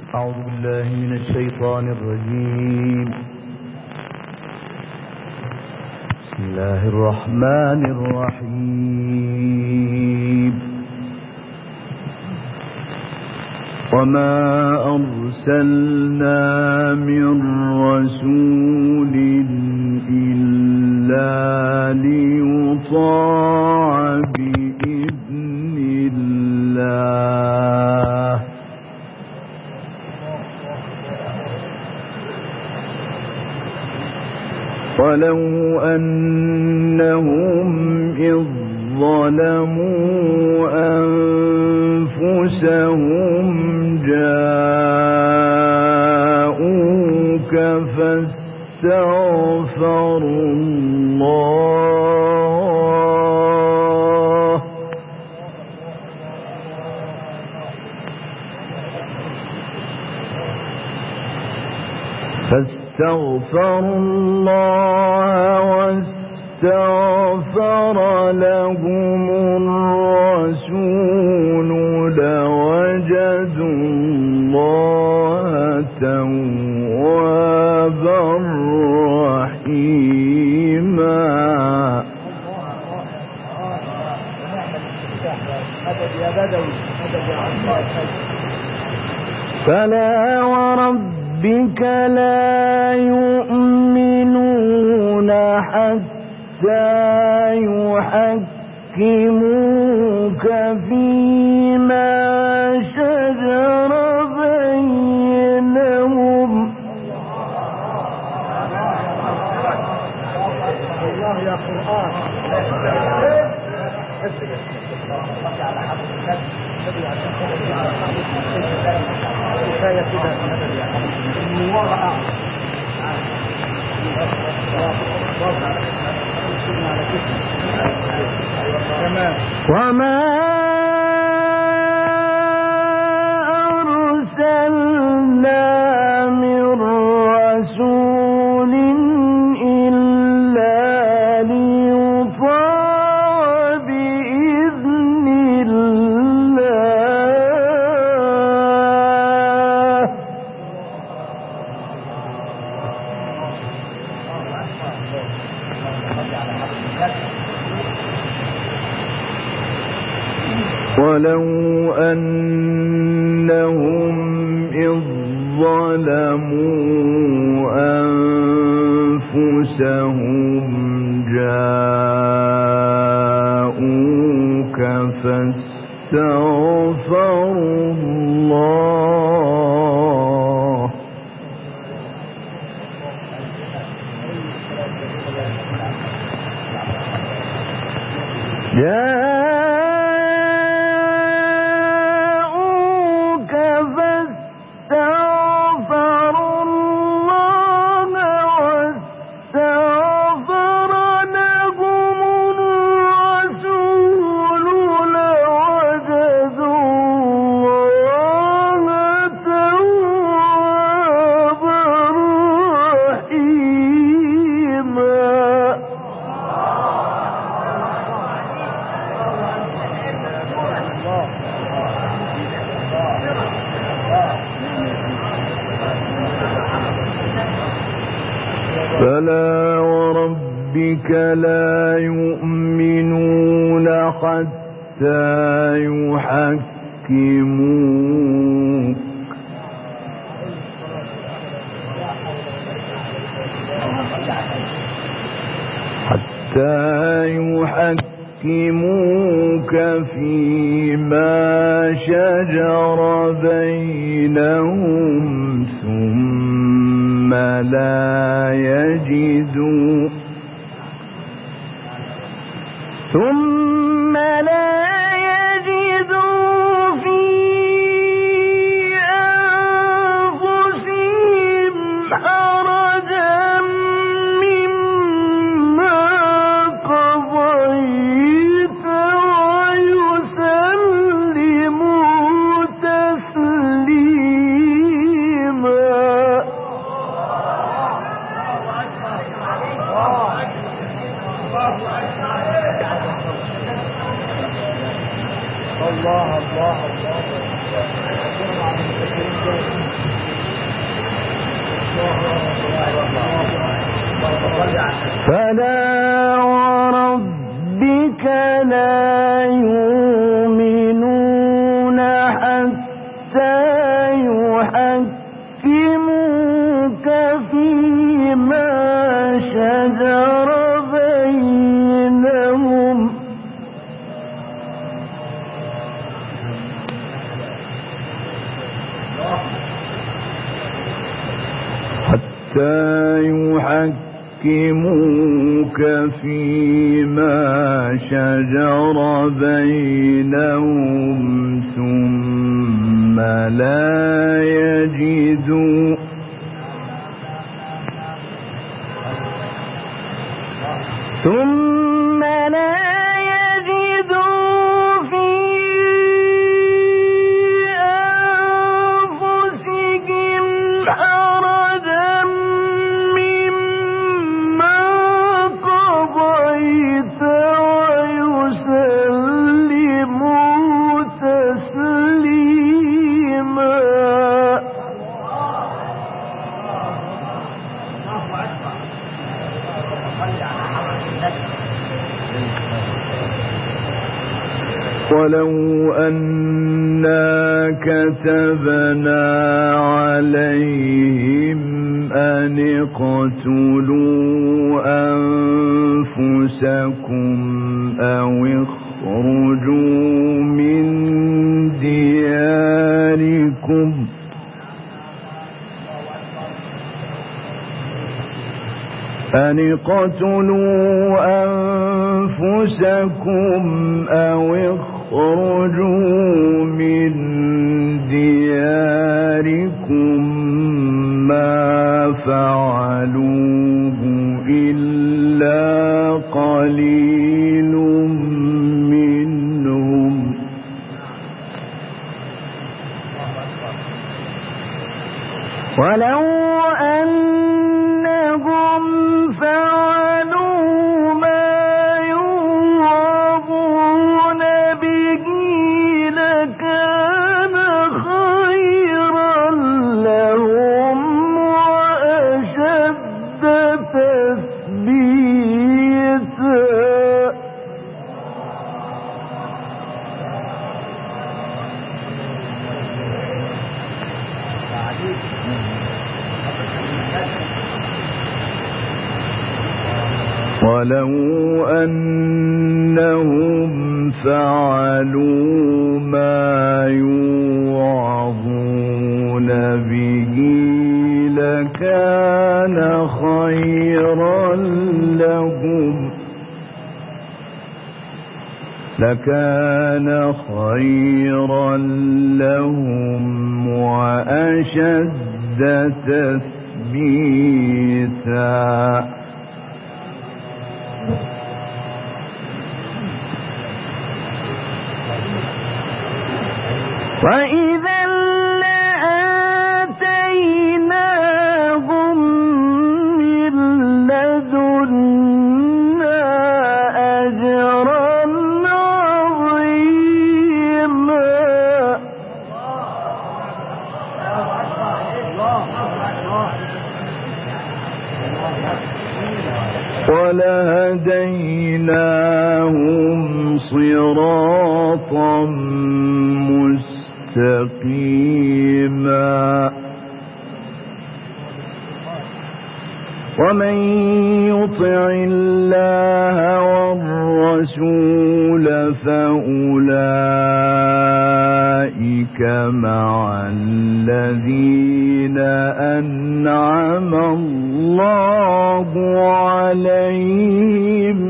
أعوذ بالله من الشيطان الرجيم. بسم الله الرحمن الرحيم. وما أرسلنا من رسول إلا ليطاع بإذن الله ولو أنهم إذ ظلموا أنفسهم جاءوك فاستغفروا الله واستغفر لهم الرسول لوجدوا الله توابا رحيما. فلا وربك لا يؤمنون حتى يحكموك فيما شجر بينهم الله يا قرآن وما أرسلنا من رسول إلا ليطاع بإذن الله ولو أنهم إذ ظلموا أنفسهم جاءوك فاستغفروا الله فلا وربك لا يؤمنون حتى يحكموك فيما شجر بينهم ثم لا يجدوا في أنفسهم حرجا مما قضيت ويسلموا تسليما. فلا وربك لا يؤمنون حتى يحكموك فيما شجر بينهم ثم لا يجدوا في أنفسهم حرجا مما قضيت ويسلموا تسليما. ولو أنا كتبنا عليهم أن اقتلوا أنفسكم أو اخرجوا من دياركم ما فعلوه إلا قليل منهم. ولو أنهم فعلوا ما يوعظون به لكان خيرا لهم وأشد تثبيتا. ولو أنهم فعلوا ما يوعظون به لكان خيرا لهم وأشد تثبيتا. وإذا لآتيناهم من لدنا أجرا عظيما. ولهديناهم صراطا مستقيما. ومن يطع الله والرسول فأولئك مع الذين أنعم الله عليهم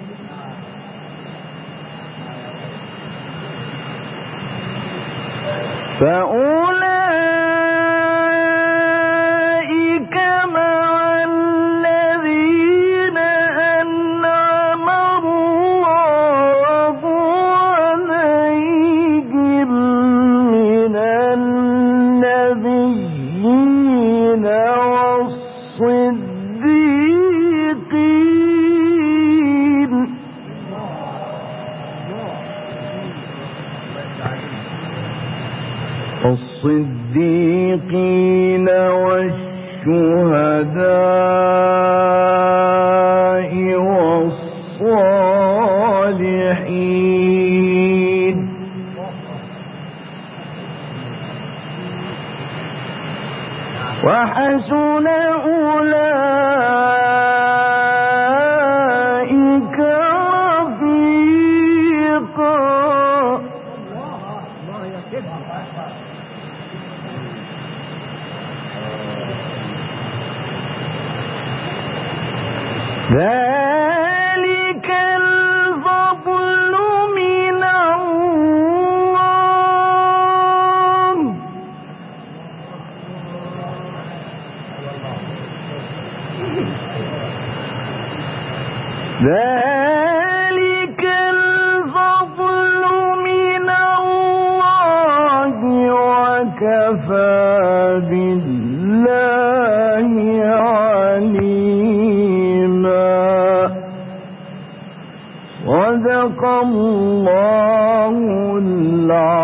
من النبيين والصديقين والشهداء وحسن أولئك رفيقا. ذلك الفضل من الله. ذلك الفضل من الله وكفى بالله عليما. صدق الله العظيم.